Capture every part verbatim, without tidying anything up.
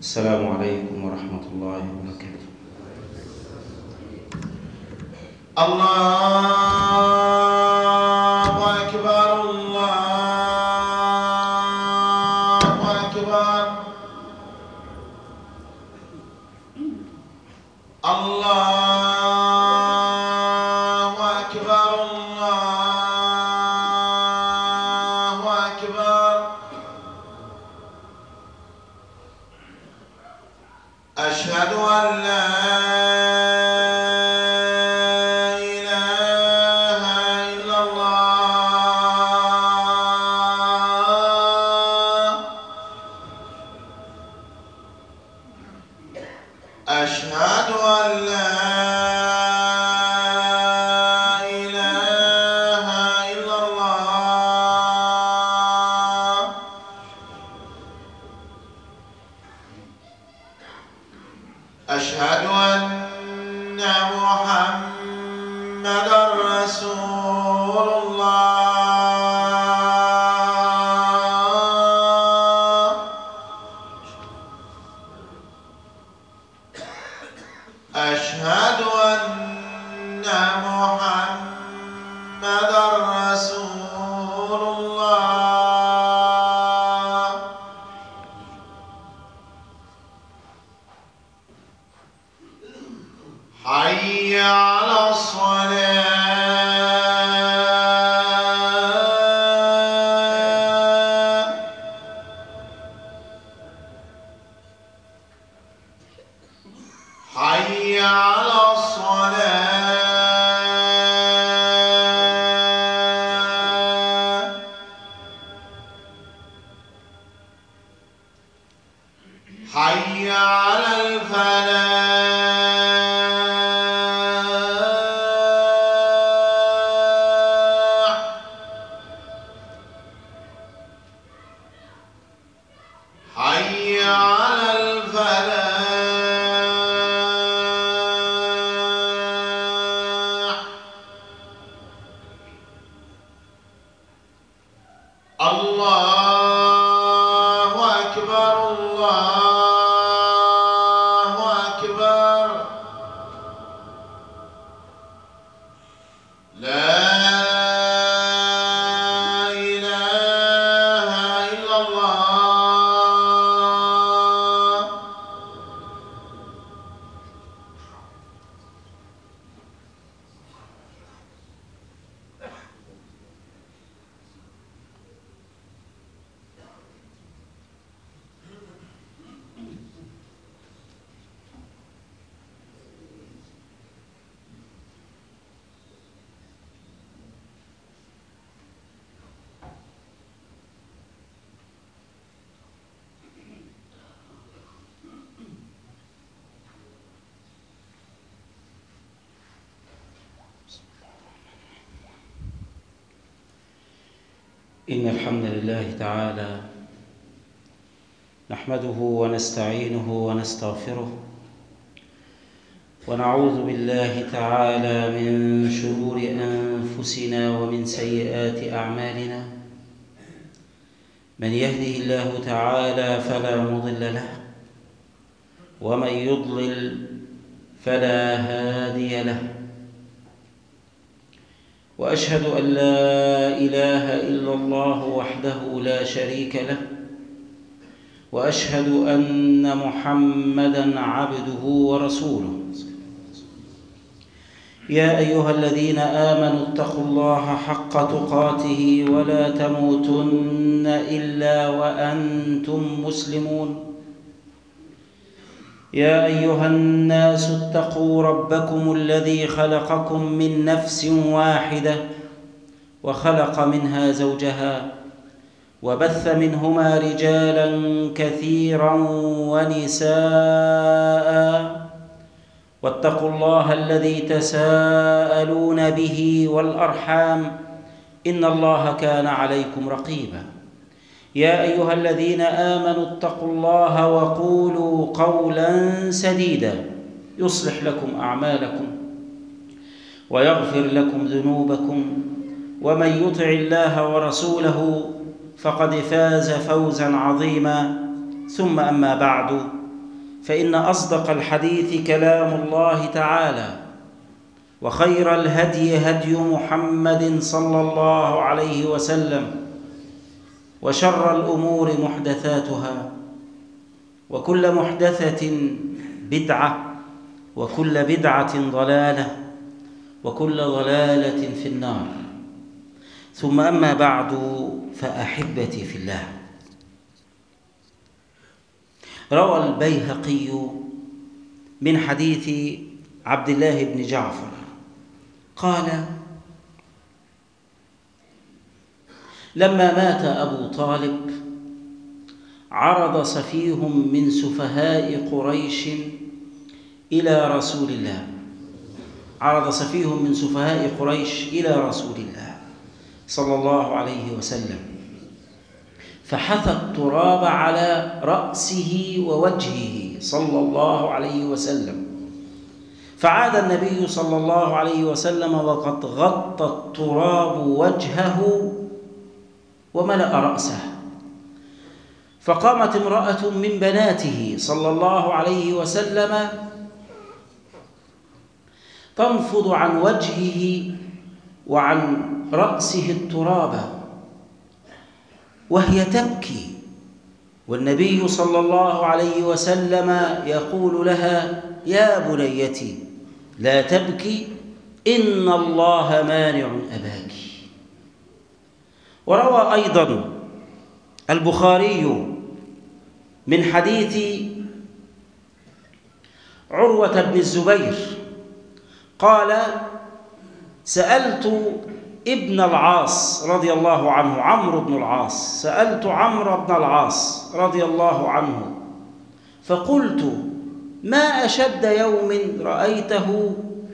السلام عليكم ورحمة الله وبركاته. الله أكبر الله أكبر الله أكبر الله أكبر أشهد أن لا أشهد أن لا إله إلا الله أشهد أن محمدًا رسول الله أشهد أن محمدًا رسول الله حي على الصلاة حي على الصلاة حي على الفلاح حي على الفلاح الله أكبر الله أكبر لا إله إلا الله إن الحمد لله تعالى نحمده ونستعينه ونستغفره ونعوذ بالله تعالى من شرور أنفسنا ومن سيئات أعمالنا. من يهده الله تعالى فلا مضل له ومن يضلل فلا هادي له، وأشهد أن لا إله إلا الله وحده لا شريك له، وأشهد أن محمدًا عبده ورسوله. يا أيها الذين آمنوا اتقوا الله حق تقاته ولا تموتن إلا وأنتم مسلمون. يا أيها الناس اتقوا ربكم الذي خلقكم من نفس واحدة وخلق منها زوجها وبث منهما رجالا كثيرا ونساء، واتقوا الله الذي تساءلون به والأرحام إن الله كان عليكم رقيبا. يا أيها الذين آمنوا اتقوا الله وقولوا قولا سديدا يصلح لكم أعمالكم ويغفر لكم ذنوبكم، ومن يطع الله ورسوله فقد فاز فوزا عظيما. ثم أما بعد، فإن أصدق الحديث كلام الله تعالى، وخير الهدي هدي محمد صلى الله عليه وسلم، وشر الأمور محدثاتها، وكل محدثة بدعة، وكل بدعة ضلالة، وكل ضلالة في النار. ثم أما بعد، فأحبتي في الله، روى البيهقي من حديث عبد الله بن جعفر قال: لما مات أبو طالب عرض سفيه من سفهاء قريش إلى رسول الله عرض سفيه من سفهاء قريش إلى رسول الله صلى الله عليه وسلم، فحث التراب على رأسه ووجهه صلى الله عليه وسلم، فعاد النبي صلى الله عليه وسلم وقد غطى التراب وجهه وملأ رأسه، فقامت امرأة من بناته صلى الله عليه وسلم تنفض عن وجهه وعن رأسه التراب وهي تبكي، والنبي صلى الله عليه وسلم يقول لها: يا بنيتي لا تبكي، إن الله مانع أباك. وروى أيضا البخاري من حديث عروة بن الزبير قال: سألت ابن العاص رضي الله عنه عمرو بن العاص سألت عمرو بن العاص رضي الله عنه فقلت: ما أشد يوم رأيته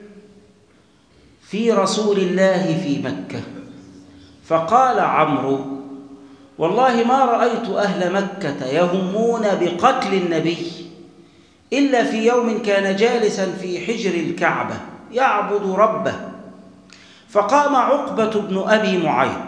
في رسول الله في مكة؟ فقال عمرو: والله ما رأيت أهل مكة يهمون بقتل النبي إلا في يوم كان جالسا في حجر الكعبة يعبد ربه، فقام عقبة بن أبي معيط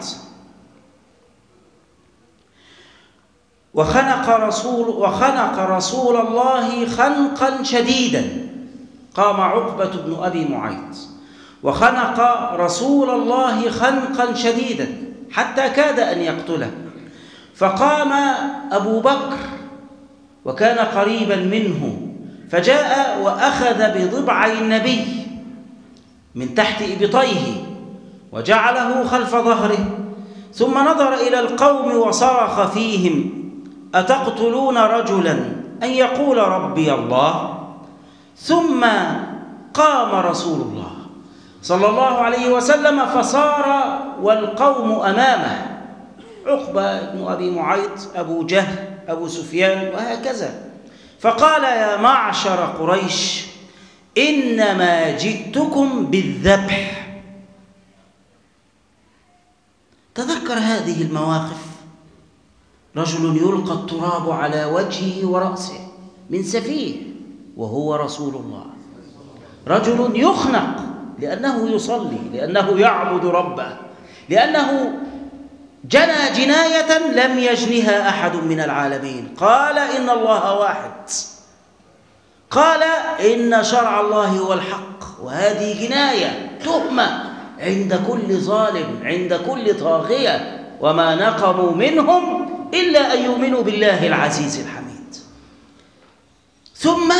وخنق رسول, وخنق رسول الله خنقا شديدا قام عقبة بن أبي معيط وخنق رسول الله خنقا شديدا حتى كاد أن يقتله، فقام أبو بكر وكان قريبا منه فجاء وأخذ بضبعي النبي من تحت إبطيه وجعله خلف ظهره، ثم نظر إلى القوم وصرخ فيهم: أتقتلون رجلا أن يقول ربي الله؟ ثم قام رسول الله صلى الله عليه وسلم فصار والقوم أمامه، عقبة بن أبي معيط، أبو جهل، أبو سفيان، وهكذا، فقال: يا معشر قريش، إنما جئتكم بالذبح. تذكر هذه المواقف: رجل يلقى التراب على وجهه ورأسه من سفيه وهو رسول الله، رجل يخنق لأنه يصلي، لأنه يعبد ربه، لأنه جنى جناية لم يجنها أحد من العالمين، قال: إن الله واحد، قال: إن شرع الله هو الحق، وهذه جناية تهمة عند كل ظالم، عند كل طاغية، وما نقموا منهم إلا أن يؤمنوا بالله العزيز الحميد. ثم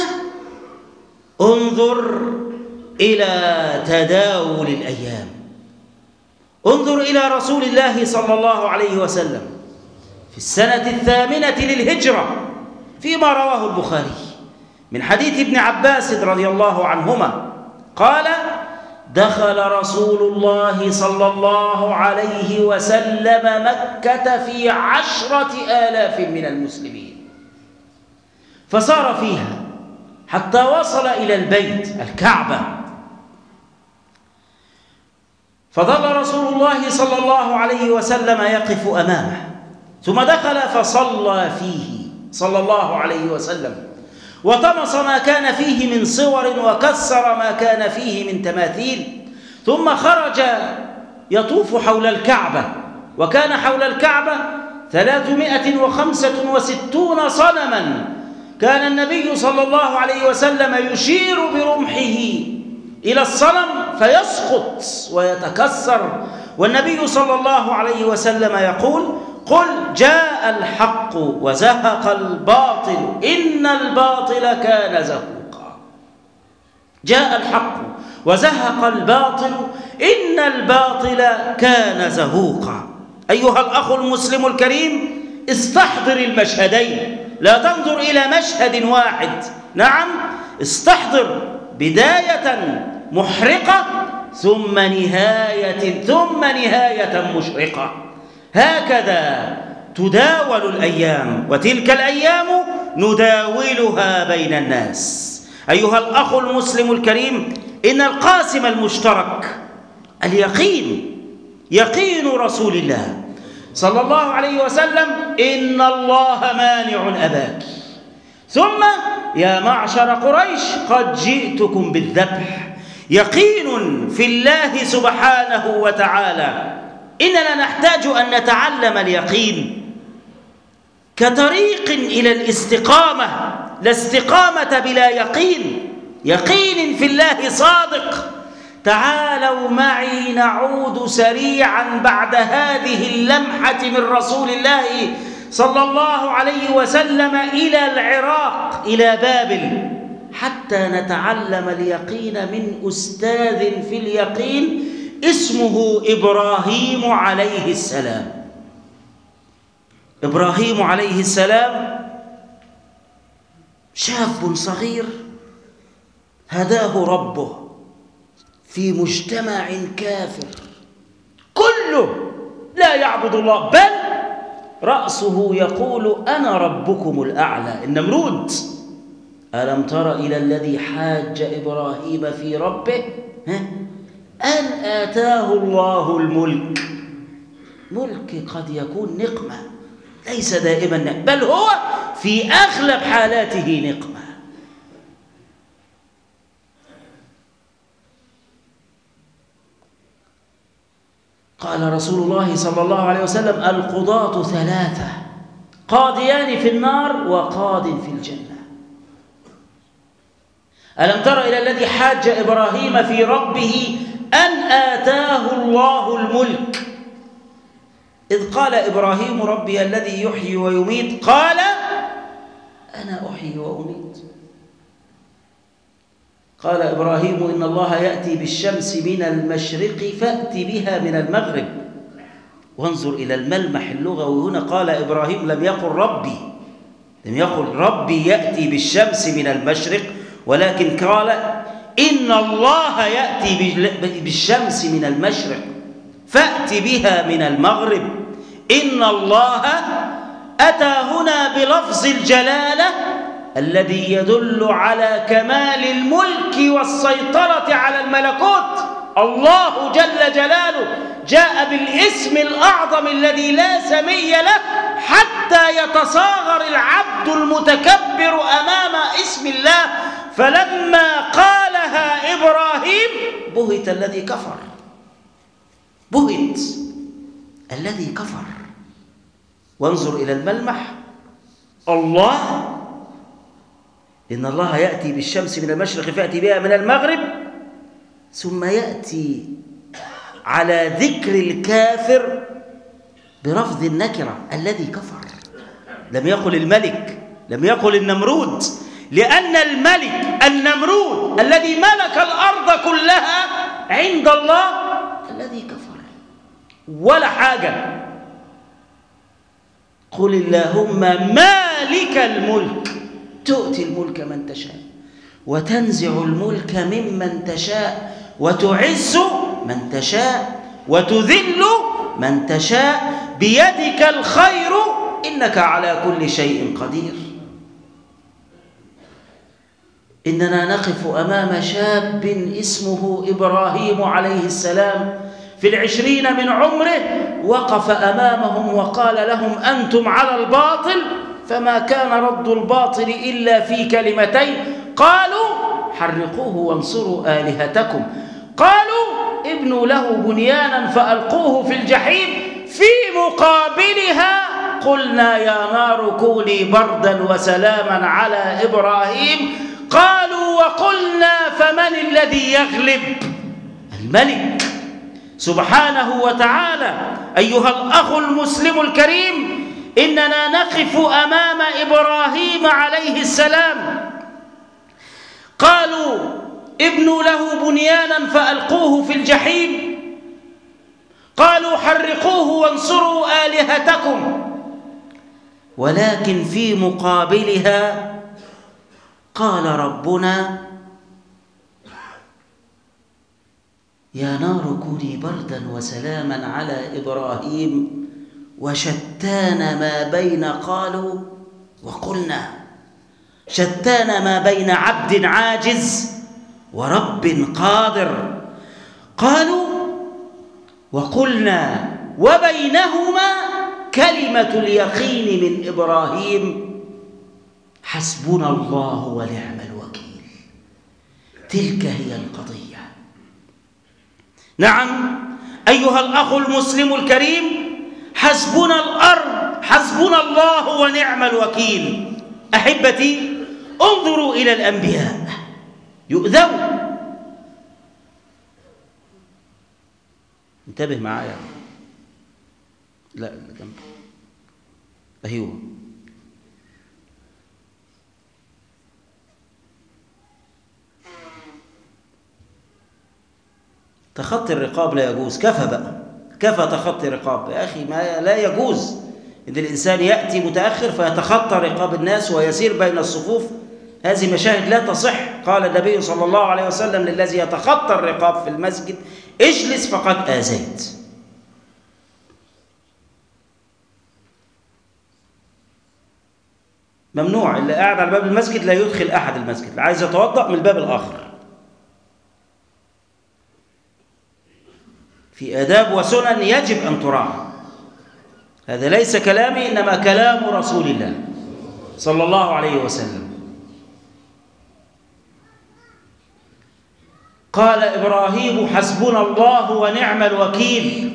انظر إلى تداول الأيام، انظر إلى رسول الله صلى الله عليه وسلم في السنة الثامنة للهجرة فيما رواه البخاري من حديث ابن عباس رضي الله عنهما قال: دخل رسول الله صلى الله عليه وسلم مكة في عشرة آلاف من المسلمين، فسار فيها حتى وصل إلى البيت الكعبة، فظل رسول الله صلى الله عليه وسلم يقف أمامه، ثم دخل فصلى فيه صلى الله عليه وسلم، وطمس ما كان فيه من صور وكسر ما كان فيه من تماثيل، ثم خرج يطوف حول الكعبة، وكان حول الكعبة ثلاثمائة وخمسة وستون صنما كان النبي صلى الله عليه وسلم يشير برمحه إلى الصنم فيسقط ويتكسر، والنبي صلى الله عليه وسلم يقول: قل جاء الحق وزهق الباطل إن الباطل كان زهوقا. جاء الحق وزهق الباطل إن الباطل كان زهوقا. أيها الأخ المسلم الكريم، استحضر المشهدين، لا تنظر إلى مشهد واحد. نعم، استحضر بداية محرقة ثم نهاية ثم نهاية مشرقة. هكذا تداول الأيام، وتلك الأيام نداولها بين الناس. أيها الأخ المسلم الكريم، إن القاسم المشترك اليقين، يقين رسول الله صلى الله عليه وسلم: إن الله مانع أباك. ثم: يا معشر قريش قد جئتكم بالذبح. يقين في الله سبحانه وتعالى. إننا نحتاج أن نتعلم اليقين كطريق إلى الاستقامة. لا استقامة بلا يقين، يقين في الله صادق. تعالوا معي نعود سريعا بعد هذه اللمحة من رسول الله صلى الله عليه وسلم إلى العراق، إلى بابل، حتى نتعلم اليقين من أستاذ في اليقين اسمه إبراهيم عليه السلام. إبراهيم عليه السلام شاب صغير هداه ربه في مجتمع كافر كله لا يعبد الله، بل رأسه يقول: أنا ربكم الأعلى. النمرود: ألم تر إلى الذي حاج إبراهيم في ربه أن آتاه الله الملك. ملك قد يكون نقمة، ليس دائما نقمة، بل هو في أغلب حالاته نقمة. قال رسول الله صلى الله عليه وسلم: القضاة ثلاثة، قاضيان في النار وقاض في الجنة. ألم تر إلى الذي حاج إبراهيم في ربه أن آتاه الله الملك، إذ قال إبراهيم: ربي الذي يحيي ويميت، قال: أنا أحيي وأميت. قال إبراهيم: إن الله يأتي بالشمس من المشرق فأت بها من المغرب. وانظر إلى الملمح اللغوي هنا، قال إبراهيم، لم يقل ربي، لم يقل ربي يأتي بالشمس من المشرق، ولكن قال إن الله يأتي بالشمس من المشرق فأت بها من المغرب. إن الله أتى هنا بلفظ الجلالة الذي يدل على كمال الملك والسيطرة على الملكوت. الله جل جلاله جاء بالاسم الأعظم الذي لا سمي له حتى يتصاغر العبد المتكبر أمام اسم الله. فلما قالها إبراهيم بهت الذي كفر، بهت الذي كفر. وانظر إلى الملمح، الله، إن الله يأتي بالشمس من المشرق فيأتي بها من المغرب، ثم يأتي على ذكر الكافر برفض النكرة الذي كفر. لم يقل الملك، لم يقل النمرود، لأن الملك النمرود الذي ملك الأرض كلها عند الله الذي كفر ولا حاجة. قل اللهم مالك الملك تؤتي الملك من تشاء وتنزع الملك ممن تشاء وتعز من تشاء وتذل من تشاء بيدك الخير إنك على كل شيء قدير. إننا نقف أمام شاب اسمه إبراهيم عليه السلام في العشرين من عمره، وقف أمامهم وقال لهم: أنتم على الباطل. فما كان رد الباطل إلا في كلمتين، قالوا: حرقوه وانصروا آلهتكم. قالوا: ابنوا له بنيانا فألقوه في الجحيم. في مقابلها قلنا يا نار كوني بردا وسلاما على إبراهيم. قالوا وقلنا فمن الذي يغلب؟ الملك سبحانه وتعالى. أيها الأخ المسلم الكريم، إننا نقف أمام إبراهيم عليه السلام. قالوا ابنوا له بنيانا فألقوه في الجحيم، قالوا حرقوه وانصروا آلهتكم، ولكن في مقابلها قال ربنا يا نار كوني بردا وسلاما على إبراهيم وشتان ما بين قالوا وقلنا. شتان ما بين عبد عاجز ورب قادر. قالوا وقلنا وبينهما كلمة اليقين من إبراهيم حسبنا الله ونعم الوكيل. تلك هي القضية. نعم أيها الأخ المسلم الكريم، حسبنا الأرض، حسبنا الله ونعم الوكيل. أحبتي، انظروا إلى الأنبياء يؤذون. انتبه معايا. لا جنب. أيوه تخطي الرقاب لا يجوز. كفى بقى، كفى تخطي رقاب يا أخي. ما لا يجوز إن الإنسان يأتي متأخر فيتخطى رقاب الناس ويسير بين الصفوف. هذه مشاهد لا تصح. قال النبي صلى الله عليه وسلم للذي يتخطى الرقاب في المسجد اجلس فقد آذيت. ممنوع. اللي قاعد على باب المسجد لا يدخل أحد المسجد، اللي عايز يتوضأ من الباب الآخر. في آداب وسنن يجب أن تراعى. هذا ليس كلامي، إنما كلام رسول الله صلى الله عليه وسلم. قال إبراهيم حسبنا الله ونعم الوكيل.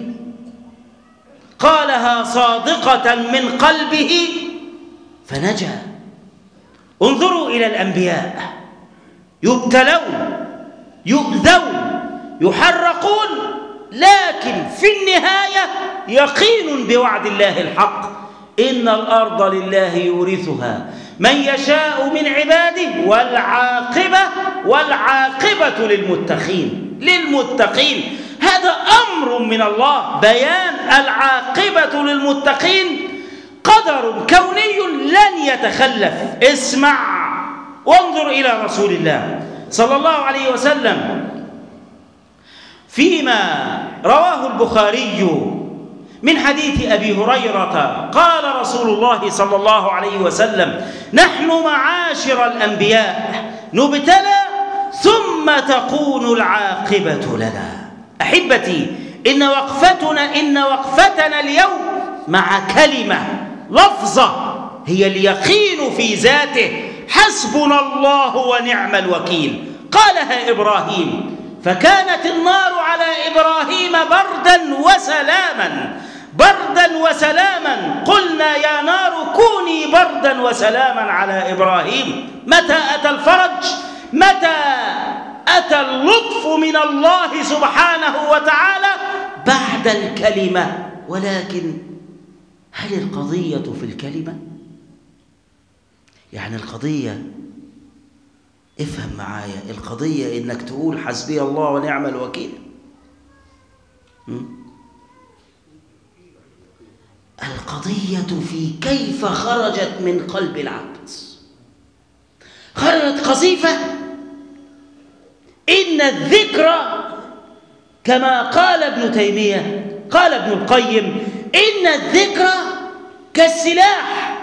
قالها صادقة من قلبه فنجا. انظروا إلى الأنبياء يبتلون، يؤذون، يحرقون، لكن في النهاية يقين بوعد الله الحق. إن الأرض لله يورثها من يشاء من عباده والعاقبة والعاقبة للمتقين. للمتقين هذا أمر من الله، بيان العاقبة للمتقين قدر كوني لن يتخلف. اسمع وانظر إلى رسول الله صلى الله عليه وسلم فيما رواه البخاري من حديث أبي هريرة قال رسول الله صلى الله عليه وسلم نحن معاشر الأنبياء نبتلى ثم تكون العاقبة لنا. أحبتي، إن وقفتنا إن وقفتنا اليوم مع كلمة لفظة هي اليقين في ذاته. حسبنا الله ونعم الوكيل. قالها إبراهيم، فكانت النار على إبراهيم بردا وسلاما. بردا وسلاما. قلنا يا نار كوني بردا وسلاما على إبراهيم. متى أتى الفرج؟ متى أتى اللطف من الله سبحانه وتعالى؟ بعد الكلمة. ولكن هل القضية في الكلمة؟ يعني القضية، افهم معايا، القضية إنك تقول حسبي الله ونعم الوكيل. م? القضية في كيف خرجت من قلب العبد. خرجت قذيفة. إن الذكرى كما قال ابن تيمية، قال ابن القيم إن الذكرى كالسلاح،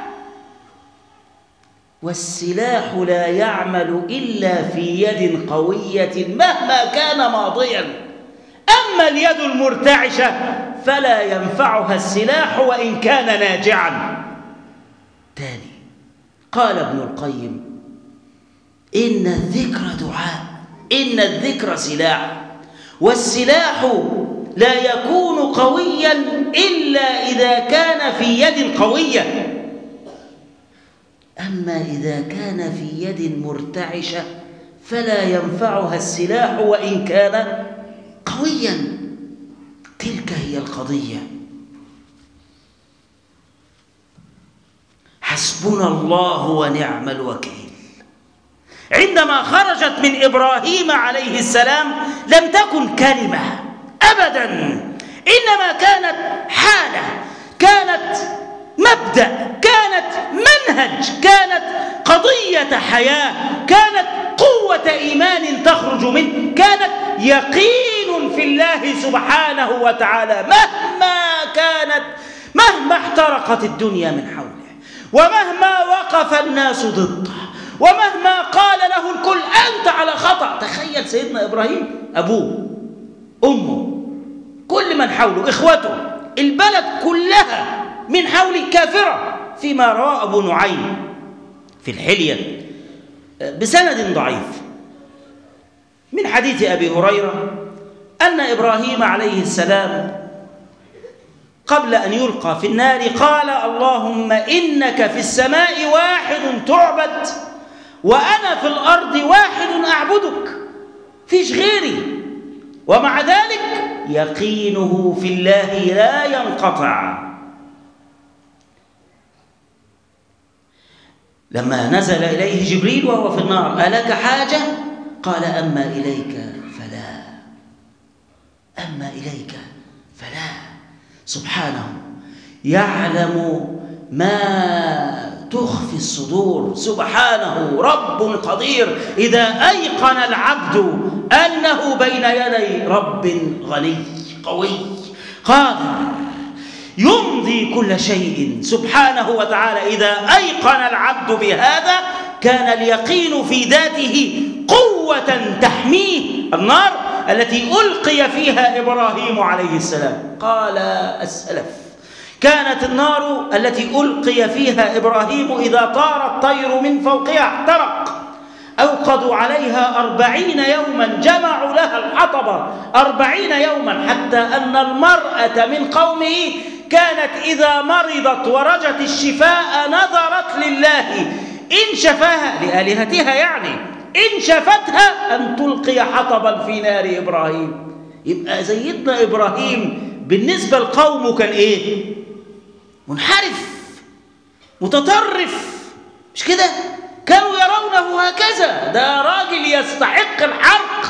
والسلاح لا يعمل إلا في يد قوية مهما كان ماضيا. أما اليد المرتعشة فلا ينفعها السلاح وإن كان ناجعا. تاني قال ابن القيم إن الذكر دعاء، إن الذكر سلاح، والسلاح لا يكون قويا إلا إذا كان في يد قوية. أما إذا كان في يد مرتعشة فلا ينفعها السلاح وإن كان قويا. تلك هي القضية. حسبنا الله ونعم الوكيل. عندما خرجت من إبراهيم عليه السلام لم تكن كلمة أبدا، إنما كانت حالة، كانت مبدأ، كانت منهج، كانت قضية حياة، كانت قوة إيمان تخرج منه، كانت يقين في الله سبحانه وتعالى مهما كانت، مهما احترقت الدنيا من حوله، ومهما وقف الناس ضده، ومهما قال له الكل أنت على خطأ. تخيل سيدنا إبراهيم، أبوه، أمه، كل من حوله، إخوته، البلد كلها من حول كافرة، فيما رواه أبو نعيم في الحلية بسند ضعيف من حديث أبي هريرة أن إبراهيم عليه السلام قبل أن يلقى في النار قال اللهم إنك في السماء واحد تعبد وأنا في الأرض واحد أعبدك، فيش غيري. ومع ذلك يقينه في الله لا ينقطع. لما نزل إليه جبريل وهو في النار ألك حاجة؟ قال أما إليك فلا، أما إليك فلا. سبحانه يعلم ما تخفي الصدور، سبحانه رب قدير. إذا أيقن العبد أنه بين يدي رب غني قوي قادر يمضي كل شيء سبحانه وتعالى، إذا أيقن العبد بهذا كان اليقين في ذاته قوة تحميه. النار التي ألقي فيها إبراهيم عليه السلام، قال السلف كانت النار التي ألقي فيها إبراهيم إذا طار الطير من فوقها احترق. أوقدوا عليها أربعين يوما، جمعوا لها الحطب أربعين يوما، حتى أن المرأة من قومه كانت إذا مرضت ورجت الشفاء نذرت لله إن شفاها، لآلهتها يعني، إن شفتها أن تلقي حطبا في نار إبراهيم. يبقى سيدنا إبراهيم بالنسبة لقومه كان إيه؟ منحرف متطرف، مش كده؟ كانوا يرونه هكذا، ده راجل يستحق الحرق،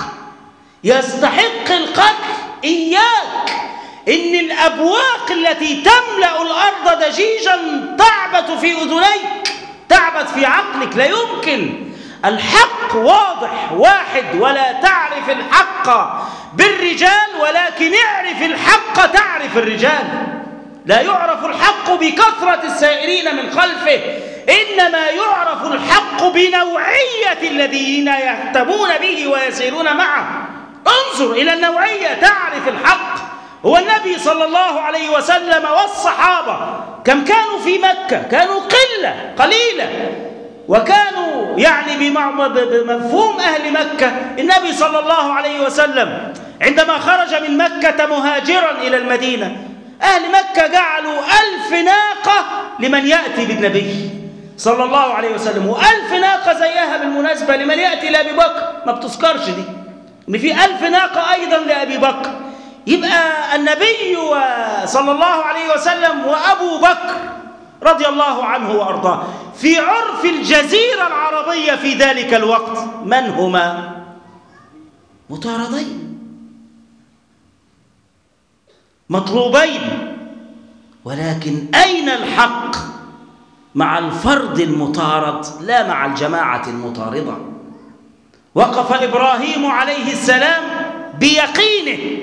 يستحق القتل. إياك إن الأبواق التي تملأ الأرض دجيجا تعبث في أذنيك، تعبث في عقلك، لا يمكن. الحق واضح واحد، ولا تعرف الحق بالرجال ولكن اعرف الحق تعرف الرجال. لا يعرف الحق بكثرة السائرين من خلفه، إنما يعرف الحق بنوعية الذين يهتمون به ويسيرون معه. انظر إلى النوعية تعرف الحق. هو النبي صلى الله عليه وسلم والصحابة كم كانوا في مكة؟ كانوا قلة قليلة، وكانوا يعني بمفهوم أهل مكة النبي صلى الله عليه وسلم عندما خرج من مكة مهاجرا إلى المدينة، أهل مكة جعلوا ألف ناقة لمن يأتي بالنبي صلى الله عليه وسلم، وألف ناقة زيها بالمناسبة لمن يأتي لأبي بكر، ما بتذكرش دي، إن في ألف ناقة أيضا لأبي بكر. يبقى النبي صلى الله عليه وسلم وأبو بكر رضي الله عنه وأرضاه في عرف الجزيرة العربية في ذلك الوقت من هما؟ مطاردين مطلوبين، ولكن أين الحق؟ مع الفرد المطارد لا مع الجماعة المطاردة. وقف إبراهيم عليه السلام بيقينه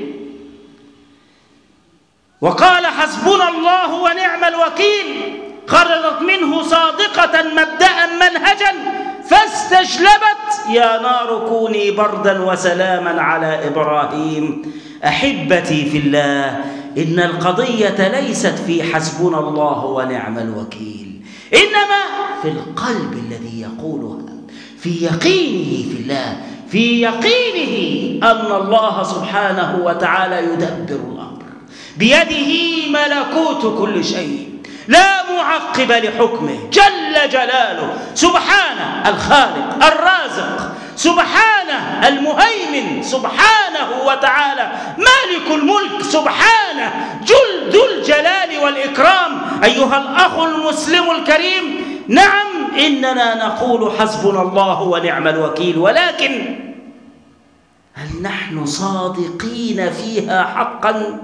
وقال حسبنا الله ونعم الوكيل، خرجت منه صادقة مبدأ منهجا فاستجلبت يا نار كوني بردا وسلاما على إبراهيم. أحبتي في الله، إن القضية ليست في حسبنا الله ونعم الوكيل، إنما في القلب الذي يقولها، في يقينه في الله، في يقينه أن الله سبحانه وتعالى يدبر الأمر بيده ملكوت كل شيء، لا معقب لحكمه جل جلاله، سبحانه الخالق الرازق، سبحانه المهيمن، سبحانه وتعالى مالك الملك، سبحانه جل ذو الجلال والإكرام. أيها الأخ المسلم الكريم، نعم إننا نقول حسبنا الله ونعم الوكيل، ولكن هل نحن صادقين فيها حقا؟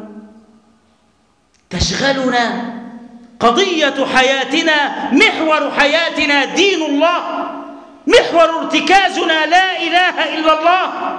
تشغلنا قضية حياتنا، محور حياتنا دين الله، محور ارتكازنا لا إله إلا الله.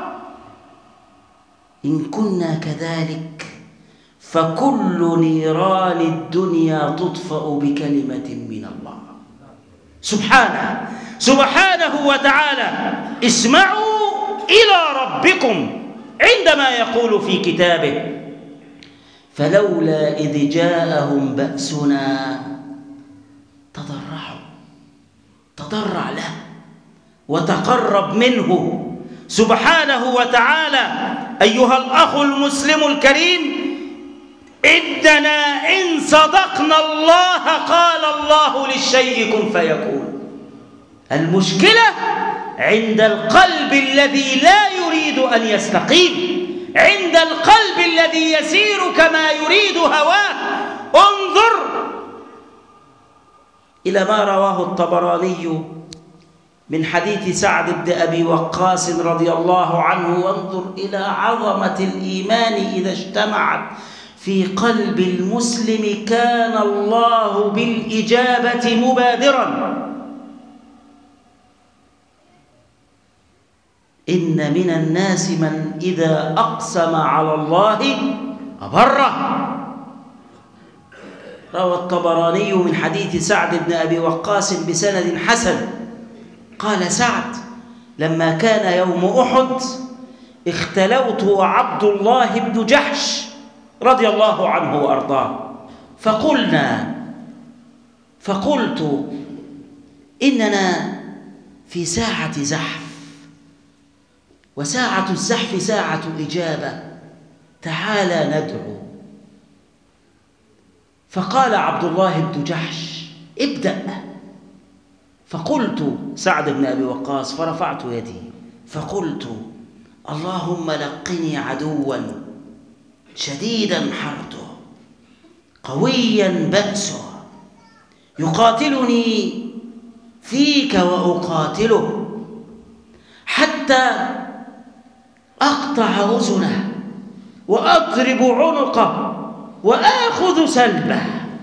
إن كنا كذلك فكل نيران الدنيا تطفأ بكلمة من الله سبحانه سبحانه وتعالى. اسمعوا إلى ربكم عندما يقول في كتابه: فلولا إذ جاءهم بأسنا تضرعوا، تضرع له وتقرب منه سبحانه وتعالى. أيها الأخ المسلم الكريم، إننا إن صدقنا الله قال الله للشيء كن فيكون. المشكلة عند القلب الذي لا يريد أن يستقيم، عند القلب الذي يسير كما يريد هواه. انظر إلى ما رواه الطبراني من حديث سعد بن أبي وقاص رضي الله عنه، وانظر إلى عظمة الإيمان إذا اجتمعت في قلب المسلم كان الله بالإجابة مبادرا. إن من الناس من إذا أقسم على الله أبره. روى الطبراني من حديث سعد بن أبي وقاص بسند حسن، قال سعد: لما كان يوم أحد اختلوت وعبد الله بن جحش رضي الله عنه وأرضاه، فقلنا فقلت إننا في ساعة زحف، وساعة الزحف ساعة إجابة، تعالى ندعو. فقال عبد الله بن جحش: ابدأ. فقلت سعد بن أبي وقاص، فرفعت يدي فقلت: اللهم لقني عدوا شديدا حرده قويا بأسه يقاتلني فيك وأقاتله حتى أقطع أذنه وأضرب عنقه وآخذ سلبه.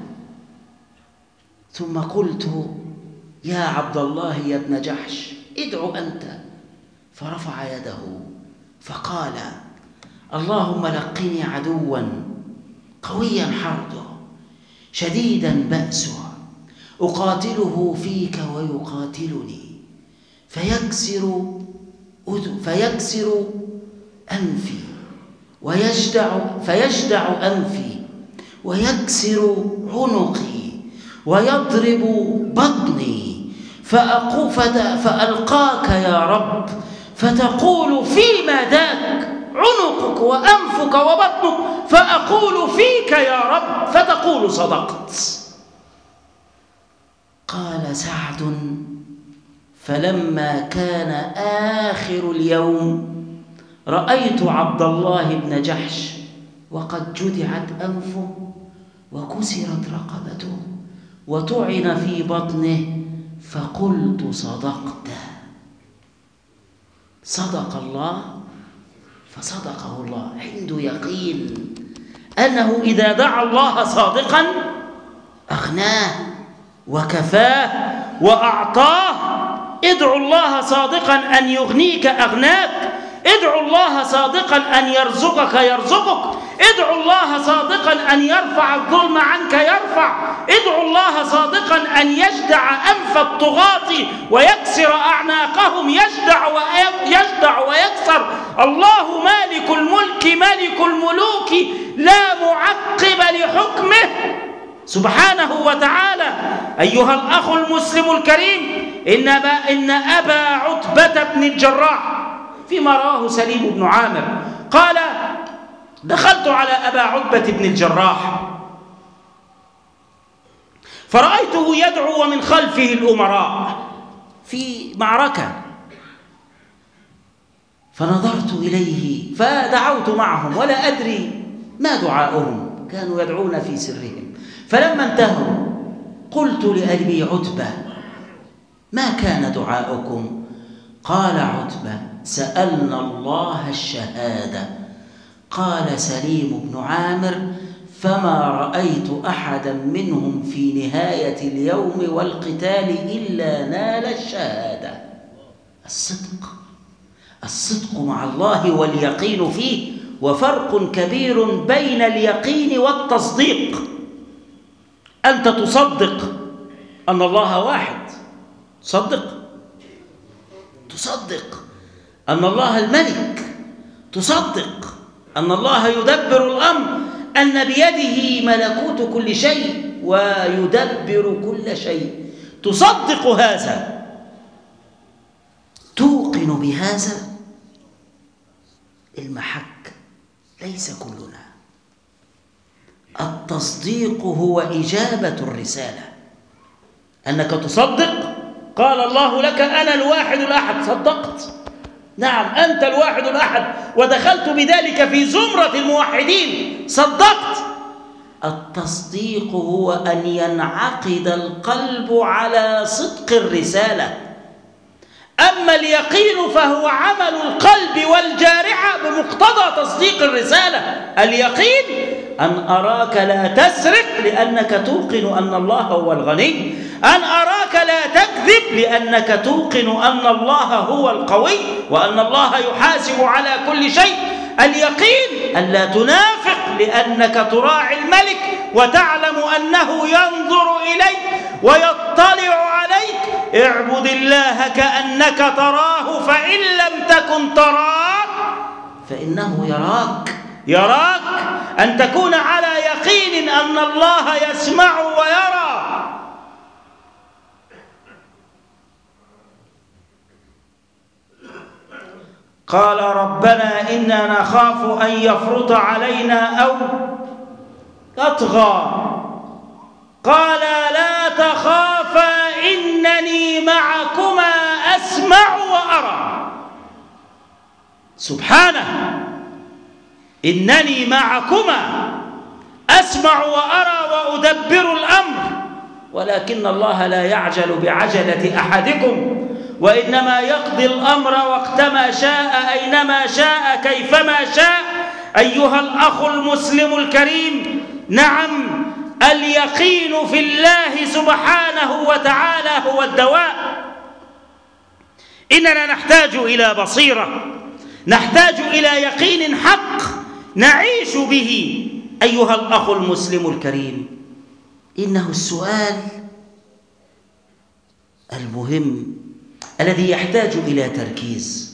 ثم قلت: يا عبد الله يا ابن جحش، ادعو أنت. فرفع يده فقال: اللهم لقني عدوا قويا حرده شديدا بأسه أقاتله فيك ويقاتلني فيكسر فيكسر أنفي ويجدع فيجدع أنفي ويكسر عنقي ويضرب بطني فألقاك يا رب فتقول فيما ذاك عنقك وأنفك وبطنك، فأقول فيك يا رب فتقول صدقت. قال سعد: فلما كان آخر اليوم رأيت عبد الله بن جحش وقد جدعت أنفه وكسرت رقبته وطعن في بطنه، فقلت صدقت. صدق الله فصدقه الله، عنده يقين أنه إذا دعا الله صادقا أغناه وكفاه وأعطاه. ادعو الله صادقا أن يغنيك أغناك، ادعو الله صادقا أن يرزقك يرزقك، ادعو الله صادقا أن يرفع الظلم عنك يرفع، ادعو الله صادقا أن يجدع أنف الطغاة ويكسر أعناقهم، يجدع ويجدع ويكسر. الله مالك الملك ملك الملوك لا معقب لحكمه سبحانه وتعالى. أيها الأخ المسلم الكريم، إن إن أبا عتبة بن الجراح فيما رواه سليم بن عامر قال: دخلت على أبا عتبة بن الجراح فرأيته يدعو ومن خلفه الأمراء في معركة، فنظرت إليه فدعوت معهم ولا أدري ما دعاؤهم، كانوا يدعون في سرهم. فلما انتهوا قلت لأبي عتبة: ما كان دعاؤكم؟ قال عتبة: سألنا الله الشهادة. قال سليم بن عامر: فما رأيت أحدا منهم في نهاية اليوم والقتال إلا نال الشهادة. الصدق الصدق مع الله واليقين فيه، وفرق كبير بين اليقين والتصديق. أنت تصدق أن الله واحد، تصدق تصدق أن الله الملك، تصدق أن الله يدبر الأمر، أن بيده ملكوت كل شيء ويدبر كل شيء. تصدق هذا، توقن بهذا. المحك ليس كلنا. التصديق هو إجابة الرسالة، أنك تصدق قال الله لك: أنا الواحد الأحد. صدقت، نعم أنت الواحد الأحد، ودخلت بذلك في زمرة الموحدين. صدقت. التصديق هو أن ينعقد القلب على صدق الرسالة. أما اليقين فهو عمل القلب والجارحة بمقتضى تصديق الرسالة. اليقين أن أراك لا تسرق لأنك توقن أن الله هو الغني، أن أراك لا تكذب لأنك توقن أن الله هو القوي وأن الله يحاسب على كل شيء. اليقين أن لا تنافق لأنك تراعي الملك وتعلم أنه ينظر إليك ويطلع عليك. اعبد الله كأنك تراه، فإن لم تكن تراه فإنه يراك. يراك أن تكون على يقين أن الله يسمع ويرى. قال: ربنا إنا نخاف أن يفرط علينا أو يطغى. قال: لا تخافا إنني معكما أسمع وأرى. سبحانه، إنني معكما أسمع وأرى وأدبر الأمر. ولكن الله لا يعجل بعجلة أحدكم، وإنما يقضي الأمر وقتما شاء أينما شاء كيفما شاء. أيها الأخ المسلم الكريم، نعم اليقين في الله سبحانه وتعالى هو الدواء. إننا نحتاج إلى بصيرة، نحتاج إلى يقين حق نعيش به. أيها الأخ المسلم الكريم، إنه السؤال المهم الذي يحتاج إلى تركيز.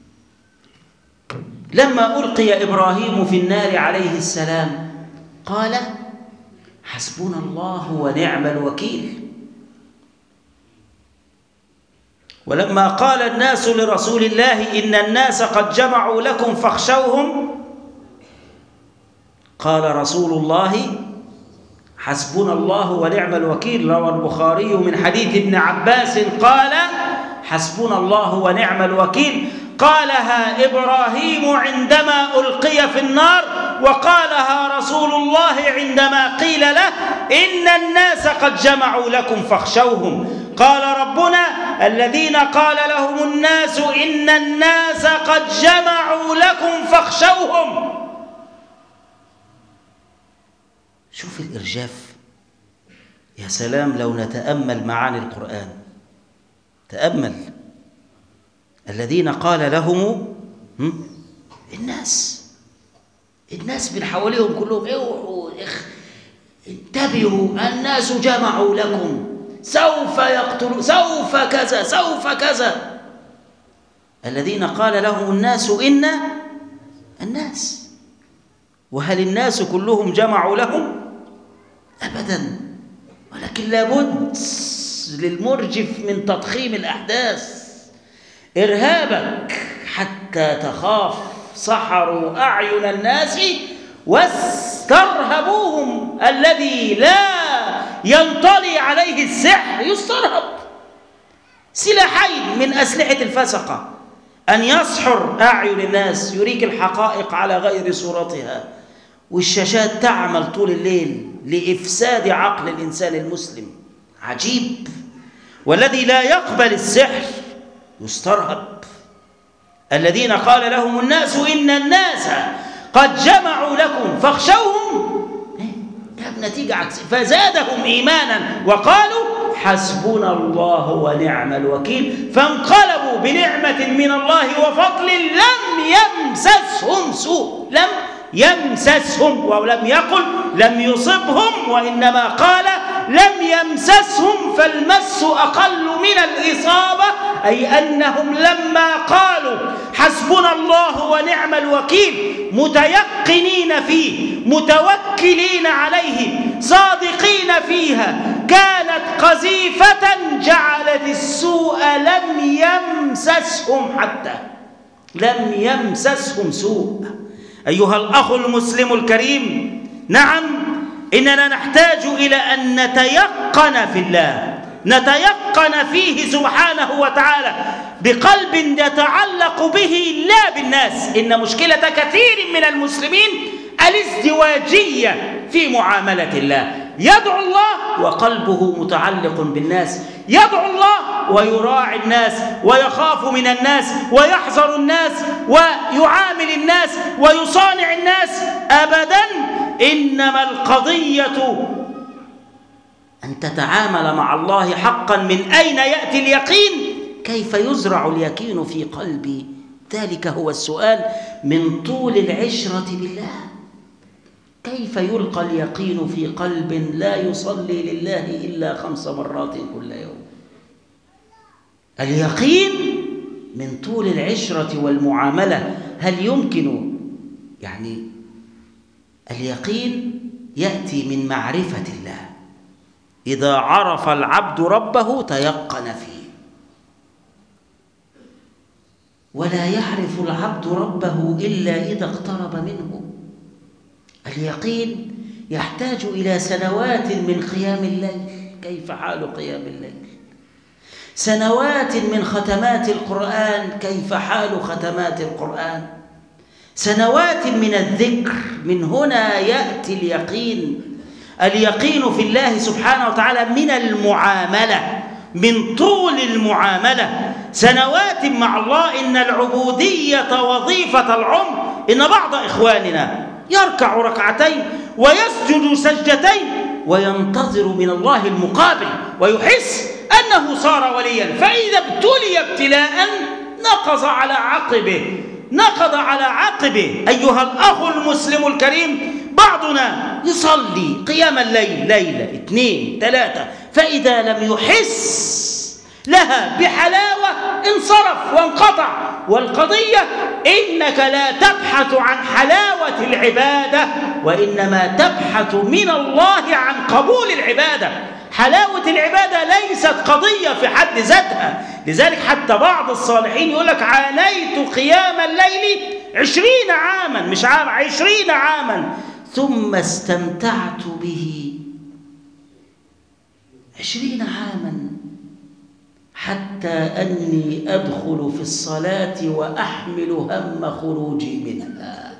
لما ألقي إبراهيم في النار عليه السلام قال: حسبنا الله ونعم الوكيل. ولما قال الناس لرسول الله: إن الناس قد جمعوا لكم فاخشوهم، قال رسول الله: حسبنا الله ونعم الوكيل. روى البخاري من حديث ابن عباس قال: حسبنا الله ونعم الوكيل. قالها إبراهيم عندما ألقي في النار، وقالها رسول الله عندما قيل له: إن الناس قد جمعوا لكم فاخشوهم. قال ربنا: الذين قال لهم الناس إن الناس قد جمعوا لكم فاخشوهم. شوف الإرجاف، يا سلام لو نتأمل معاني القرآن. تأمل: الذين قال لهم الناس الناس من حواليهم كلهم: اوعوا انتبهوا، الناس جمعوا لكم، سوف يقتلوا، سوف كذا، سوف كذا. الذين قال لهم الناس إن الناس. وهل الناس كلهم جمعوا لهم؟ أبدا. ولكن لابد للمرجف من تضخيم الأحداث. إرهابك حتى تخاف. سحروا أعين الناس واسترهبوهم. الذي لا ينطلي عليه السحر يسترهب. سلاحين من أسلحة الفسقة: أن يسحر أعين الناس، يريك الحقائق على غير صورتها، والشاشات تعمل طول الليل لإفساد عقل الإنسان المسلم. عجيب. والذي لا يقبل السحر يسترهب. الذين قال لهم الناس إن الناس قد جمعوا لكم فاخشوهم، جاب نتيجة عكس، فزادهم إيمانا وقالوا حسبنا الله ونعم الوكيل، فانقلبوا بنعمة من الله وفضل لم يمسسهم سوء. لم يمسسهم، ولم يقل لم يصبهم، وإنما قال لم يمسسهم، فالمس أقل من الإصابة، أي أنهم لما قالوا حسبنا الله ونعم الوكيل متيقنين فيه متوكلين عليه صادقين فيها، كانت قذيفة جعلت السوء لم يمسسهم، حتى لم يمسسهم سوء. أيها الأخ المسلم الكريم، نعم إننا نحتاج إلى أن نتيقن في الله، نتيقن فيه سبحانه وتعالى بقلب يتعلق به لا بالناس. إن مشكلة كثير من المسلمين الازدواجية في معاملة الله. يدعو الله وقلبه متعلق بالناس، يدعو الله ويراعي الناس ويخاف من الناس ويحذر الناس ويعامل الناس ويصانع الناس. أبدا، إنما القضية أن تتعامل مع الله حقا. من أين يأتي اليقين؟ كيف يزرع اليقين في قلبي؟ ذلك هو السؤال. من طول العشرة بالله كيف يلقى اليقين في قلب لا يصلي لله إلا خمس مرات كل يوم؟ اليقين من طول العشرة والمعاملة. هل يمكن يعني اليقين يأتي من معرفة الله. إذا عرف العبد ربه تيقن فيه، ولا يعرف العبد ربه إلا إذا اقترب منه. اليقين يحتاج إلى سنوات من قيام الليل. كيف حال قيام الليل؟ سنوات من ختمات القرآن. كيف حال ختمات القرآن؟ سنوات من الذكر. من هنا يأتي اليقين. اليقين في الله سبحانه وتعالى من المعاملة، من طول المعاملة. سنوات مع الله. إن العبودية وظيفة العمر. إن بعض إخواننا يركع ركعتين ويسجد سجدتين وينتظر من الله المقابل ويحس أنه صار وليا، فإذا ابتلي ابتلاء نقض على عقبه نقض على عقبه. أيها الأخ المسلم الكريم، بعضنا يصلي قيام الليل ليلة اثنين ثلاثة، فإذا لم يحس لها بحلاوة انصرف وانقطع. والقضية إنك لا تبحث عن حلاوة العبادة، وإنما تبحث من الله عن قبول العبادة. حلاوة العبادة ليست قضية في حد ذاتها. لذلك حتى بعض الصالحين يقول لك عانيت قيام الليل عشرين عاما، مش عام، عشرين عاما، ثم استمتعت به عشرين عاما، حتى أني أدخل في الصلاة وأحمل هم خروجي منها.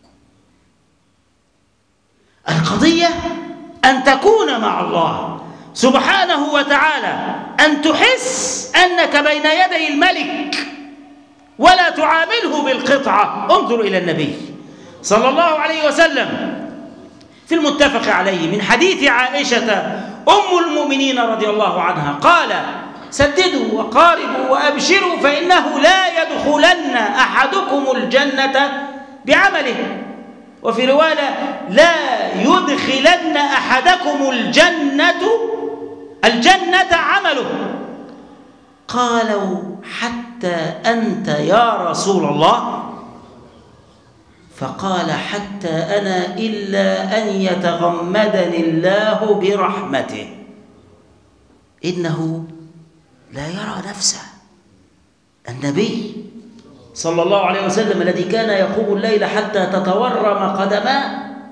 القضية أن تكون مع الله سبحانه وتعالى، أن تحس أنك بين يدي الملك ولا تعامله بالقطعة. انظر إلى النبي صلى الله عليه وسلم في المتفق عليه من حديث عائشة أم المؤمنين رضي الله عنها قال: سددوا وقاربوا وأبشروا، فإنه لا يدخلن أحدكم الجنة بعمله. وفي رواية: لا يدخلن أحدكم الجنة الجنة عمله. قالوا: حتى أنت يا رسول الله؟ فقال: حتى أنا إلا أن يتغمدني الله برحمته. إنه لا يرى نفسه. النبي صلى الله عليه وسلم الذي كان يقوم الليل حتى تتورم قدماه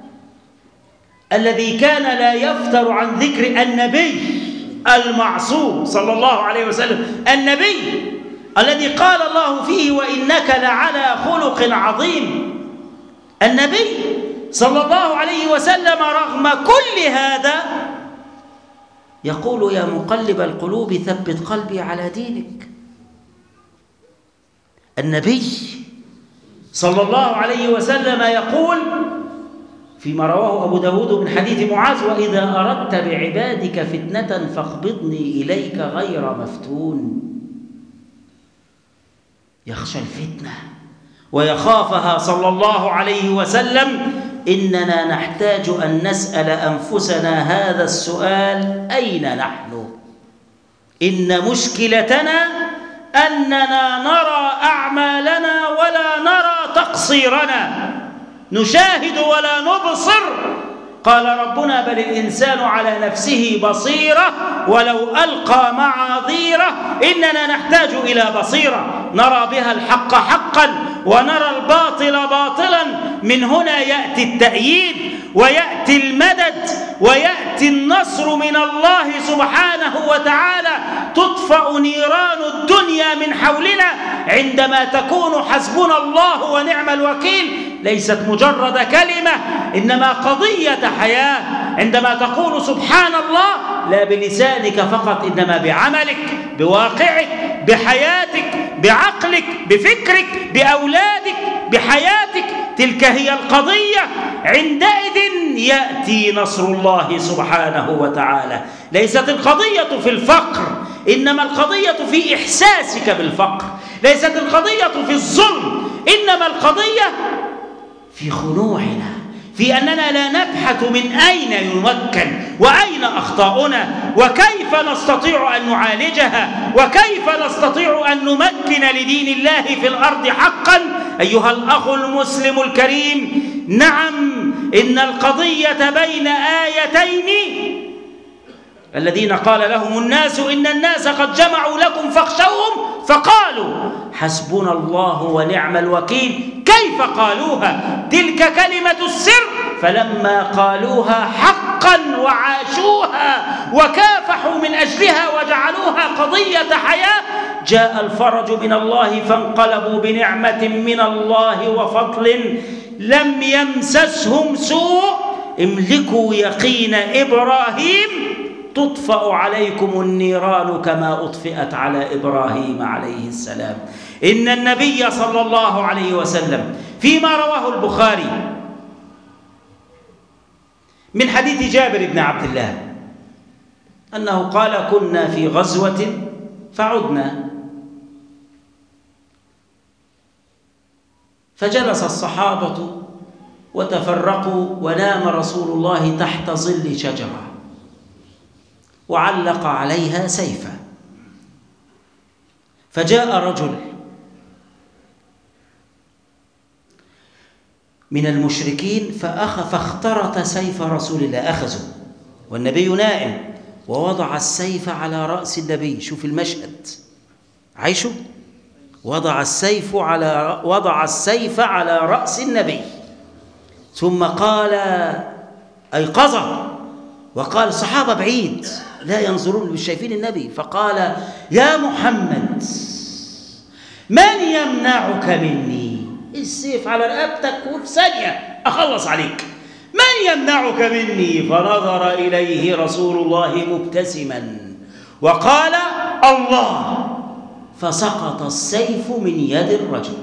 الذي كان لا يفتر عن ذكر النبي المعصوم صلى الله عليه وسلم، النبي الذي قال الله فيه وإنك لعلى خلق عظيم، النبي صلى الله عليه وسلم رغم كل هذا يقول يا مقلب القلوب ثبت قلبي على دينك. النبي صلى الله عليه وسلم يقول فيما رواه أبو داود من حديث معاذ وإذا أردت بعبادك فتنة فاقبضني إليك غير مفتون. يخشى الفتنة ويخافها صلى الله عليه وسلم. إننا نحتاج أن نسأل أنفسنا هذا السؤال: أين نحن؟ إن مشكلتنا أننا نرى أعمالنا ولا نرى تقصيرنا، نشاهد ولا نبصر. قال ربنا: بل الإنسان على نفسه بصيرة ولو ألقى معاذيره. إننا نحتاج إلى بصيرة نرى بها الحق حقا ونرى الباطل باطلا. من هنا يأتي التأييد ويأتي المدد ويأتي النصر من الله سبحانه وتعالى. تطفأ نيران الدنيا من حولنا عندما تكون حسبنا الله ونعم الوكيل ليست مجرد كلمة، إنما قضية حياة. عندما تقول سبحان الله لا بلسانك فقط، إنما بعملك، بواقعك، بحياتك، بعقلك، بفكرك، بأولادك، بحياتك. تلك هي القضية. عندئذ يأتي نصر الله سبحانه وتعالى. ليست القضية في الفقر، إنما القضية في إحساسك بالفقر. ليست القضية في الظلم، إنما القضية في خنوعنا، في أننا لا نبحث من أين يمكن وأين أخطاؤنا وكيف نستطيع أن نعالجها وكيف نستطيع أن نمكن لدين الله في الأرض حقا. أيها الأخ المسلم الكريم، نعم إن القضية بين آيتين. الذين قال لهم الناس إن الناس قد جمعوا لكم فاخشوهم فقالوا حسبنا الله ونعم الوكيل. كيف قالوها؟ تلك كلمة السر. فلما قالوها حقا وعاشوها وكافحوا من أجلها وجعلوها قضية حياة جاء الفرج من الله فانقلبوا بنعمة من الله وفضل لم يمسسهم سوء. املكوا يقين إبراهيم تطفأ عليكم النيران كما أطفئت على إبراهيم عليه السلام. إن النبي صلى الله عليه وسلم فيما رواه البخاري من حديث جابر بن عبد الله أنه قال كنا في غزوة فعدنا فجلس الصحابة وتفرقوا ونام رسول الله تحت ظل شجرة وعلق عليها سيفا. فجاء رجل من المشركين فأخذ فاخترط سيف رسول الله، أخذه والنبي نائم ووضع السيف على رأس النبي. شوف المشهد عيشه، وضع السيف على وضع السيف على رأس النبي ثم قال أيقظه وقال الصحابة بعيد لا ينظرون مش شايفين النبي، فقال يا محمد من يمنعك مني؟ السيف على رقبتك وفي ثانية أخلص عليك، من يمنعك مني؟ فنظر إليه رسول الله مبتسما وقال الله، فسقط السيف من يد الرجل.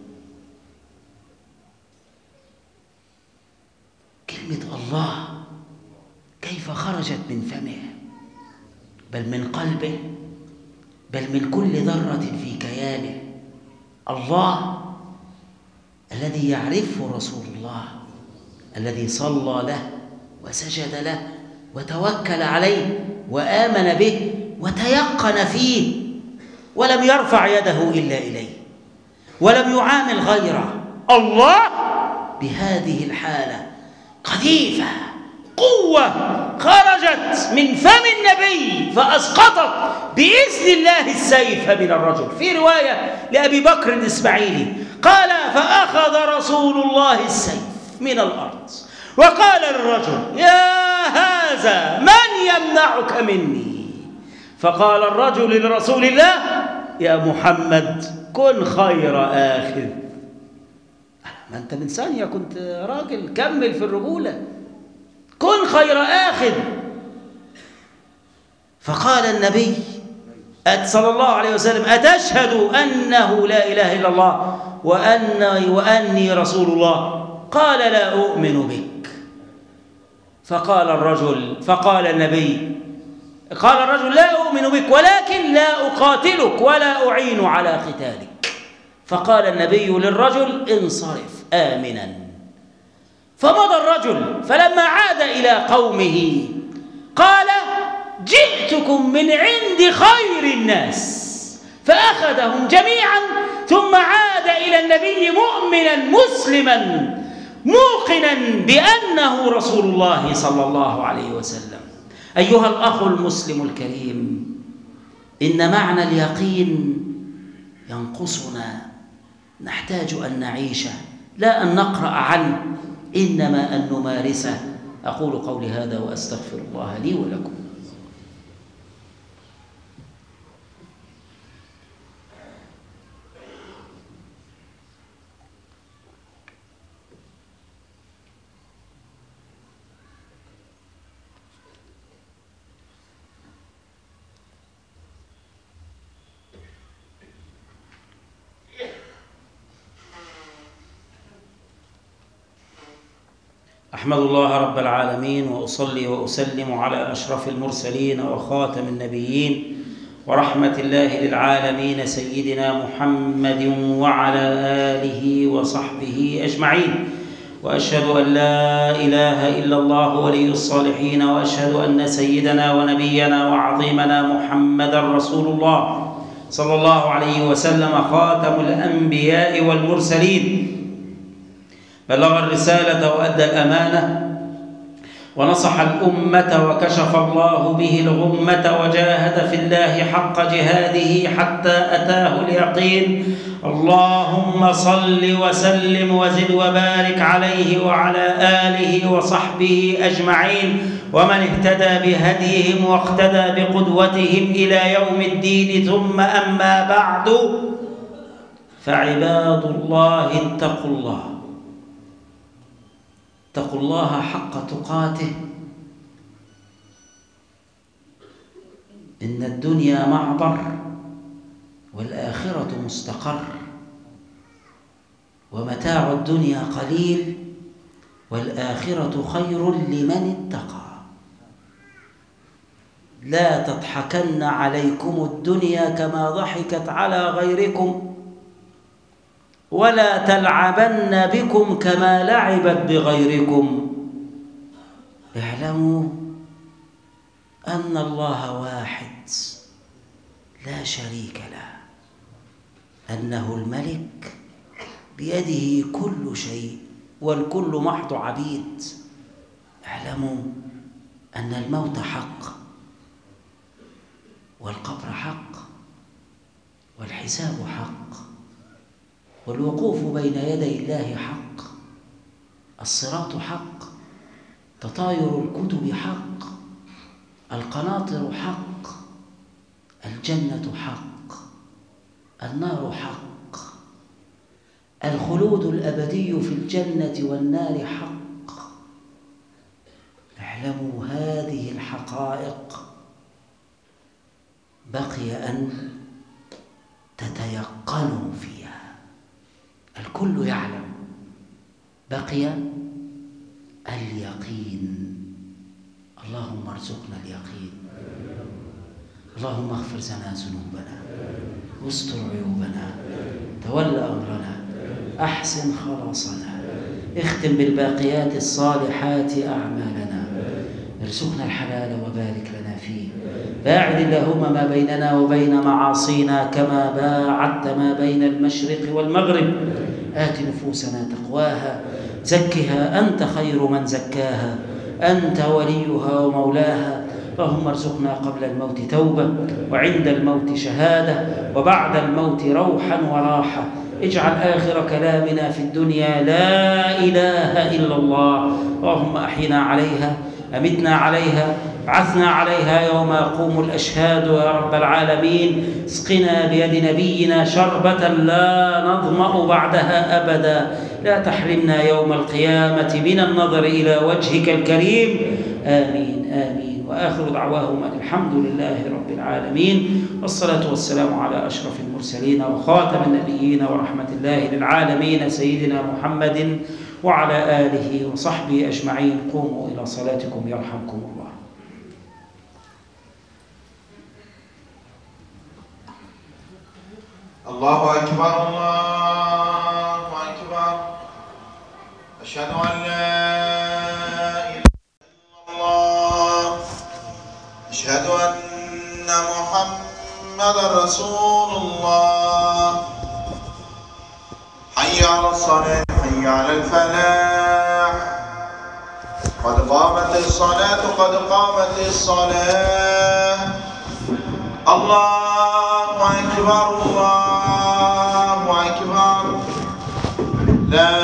كلمة الله كيف خرجت من فمه، بل من قلبه، بل من كل ذرة في كيانه. الله الذي يعرفه رسول الله، الذي صلى له وسجد له وتوكل عليه وآمن به وتيقن فيه ولم يرفع يده إلا إليه ولم يعامل غيره. الله بهذه الحالة قذيفة قوة خرجت من فم النبي فأسقطت بإذن الله السيف من الرجل. في رواية لأبي بكر الإسماعيلي قال فأخذ رسول الله السيف من الأرض وقال للرجل: يا هذا من يمنعك مني؟ فقال الرجل لرسول الله: يا محمد كن خير آخذ. ما أنت من ثانية كنت راجل، كمل في الرجولة، كن خير آخذ. فقال النبي صلى الله عليه وسلم: أتشهد أنه لا إله إلا الله وأني, وأني رسول الله؟ قال: لا أؤمن بك. فقال الرجل فقال النبي قال الرجل: لا أؤمن بك ولكن لا أقاتلك ولا أعين على قتالك. فقال النبي للرجل: انصرف آمنا. فمضى الرجل، فلما عاد إلى قومه قال: جئتكم من عند خير الناس. فأخذهم جميعا ثم عاد إلى النبي مؤمنا مسلما موقنا بأنه رسول الله صلى الله عليه وسلم. أيها الأخ المسلم الكريم، إن معنى اليقين ينقصنا، نحتاج أن نعيشه لا أن نقرأ عنه، إنما أن نمارسه. أقول قولي هذا وأستغفر الله لي ولكم. أحمد الله رب العالمين وأصلي وأسلم على أشرف المرسلين وخاتم النبيين ورحمة الله للعالمين سيدنا محمد وعلى آله وصحبه أجمعين. وأشهد أن لا إله إلا الله ولي الصالحين، وأشهد أن سيدنا ونبينا وعظيمنا محمدا رسول الله صلى الله عليه وسلم خاتم الأنبياء والمرسلين، بلغ الرسالة وأدى الأمانة ونصح الأمة وكشف الله به الغمة وجاهد في الله حق جهاده حتى أتاه اليقين. اللهم صل وسلم وزد وبارك عليه وعلى آله وصحبه أجمعين ومن اهتدى بهديهم واقتدى بقدوتهم إلى يوم الدين. ثم أما بعد، فعباد الله اتقوا الله، اتقوا الله حق تقاته. إن الدنيا معبر والآخرة مستقر، ومتاع الدنيا قليل والآخرة خير لمن اتقى. لا تضحكن عليكم الدنيا كما ضحكت على غيركم، ولا تلعبن بكم كما لعبت بغيركم. اعلموا أن الله واحد لا شريك له، أنه الملك بيده كل شيء والكل محض عبيد. اعلموا أن الموت حق، والقبر حق، والحساب حق، والوقوف بين يدي الله حق، الصراط حق، تطاير الكتب حق، القناطر حق، الجنة حق، النار حق، الخلود الأبدي في الجنة والنار حق. اعلموا هذه الحقائق بقي أن تتيقنوا فيها. الكل يعلم، بقي اليقين. اللهم ارزقنا اليقين. اللهم اغفر لنا ذنوبنا واستر عيوبنا، تول أمرنا، أحسن خلاصنا، اختم بالباقيات الصالحات أعمالنا، ارزقنا الحلال وبارك لنا فيه. باعد اللهم ما بيننا وبين معاصينا كما باعدت ما بين المشرق والمغرب. آت نفوسنا تقواها، زكها أنت خير من زكاها، أنت وليها ومولاها. اللهم ارزقنا قبل الموت توبة، وعند الموت شهادة، وبعد الموت روحا وراحة. اجعل آخر كلامنا في الدنيا لا إله إلا الله. اللهم أحينا عليها، أمتنا عليها، بعثنا عليها يوم يقوم الأشهاد يا رب العالمين. اسقنا بيد نبينا شربة لا نظمأ بعدها أبدا. لا تحرمنا يوم القيامة من النظر إلى وجهك الكريم. آمين آمين. وآخر دعواهم أن الحمد لله رب العالمين، والصلاة والسلام على أشرف المرسلين وخاتم النبيين ورحمة الله للعالمين سيدنا محمد وعلى آله وصحبه أجمعين. قوموا إلى صلاتكم يرحمكم الله. الله أكبر الله أكبر. أشهد أن لا إله إلا الله. أشهد أن محمدا رسول الله. حي على الصلاة، حي على الفلاح. قد قامت الصلاة، قد قامت الصلاة. الله أكبر الله أكبر. لا